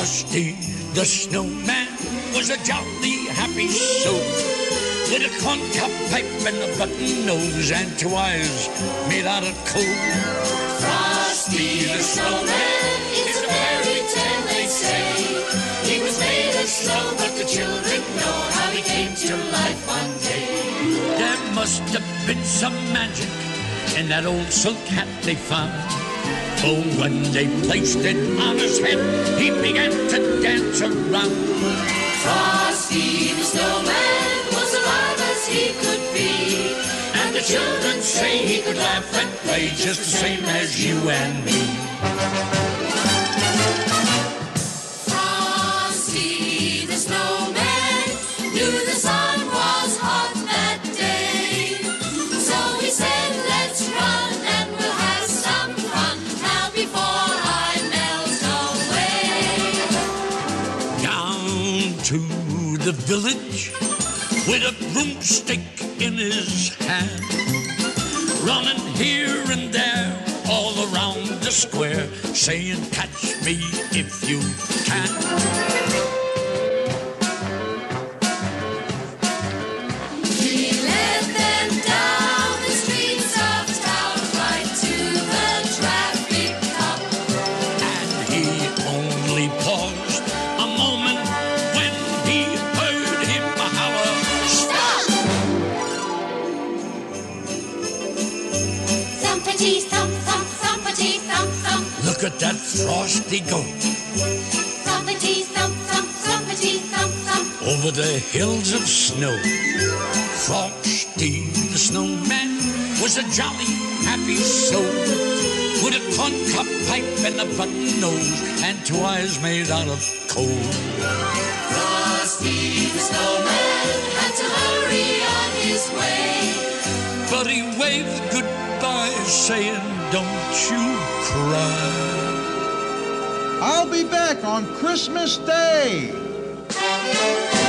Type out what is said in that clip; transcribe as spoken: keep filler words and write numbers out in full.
Frosty the Snowman was a jolly happy soul, with a corncob pipe and a button nose and two eyes made out of coal. Frosty the Snowman is a fairy tale, they say. He was made of snow, but the children know how he came to life one day. There must have been some magic in that old silk hat they found. Oh, when they placed it on his head, he began to dance around. Frosty the Snowman was alive as he could be, and the children say he could laugh and play just the same as you and me. Frosty the Snowman knew the sun was hot that day, so he said, let's run and we'll have some fun now before I melt away. Down to the village with a broomstick in his hand, running here and there all around the square, saying, catch me if you can. He led them down the streets of town, right to the traffic cop. And he only paused a moment when he heard him holler, Stop! Thumpity thump thump, thumpity thump thump. look at that Frosty go Thumpity thump thump, thumpity thump thump. over the hills of snow. Frosty the Snowman was a jolly happy soul, with a corncob pipe and a button nose and two eyes made out of coal. Frosty the Snowman had to hurry on his way, But he waved goodbye, saying, don't you cry. I'll be back on Christmas Day.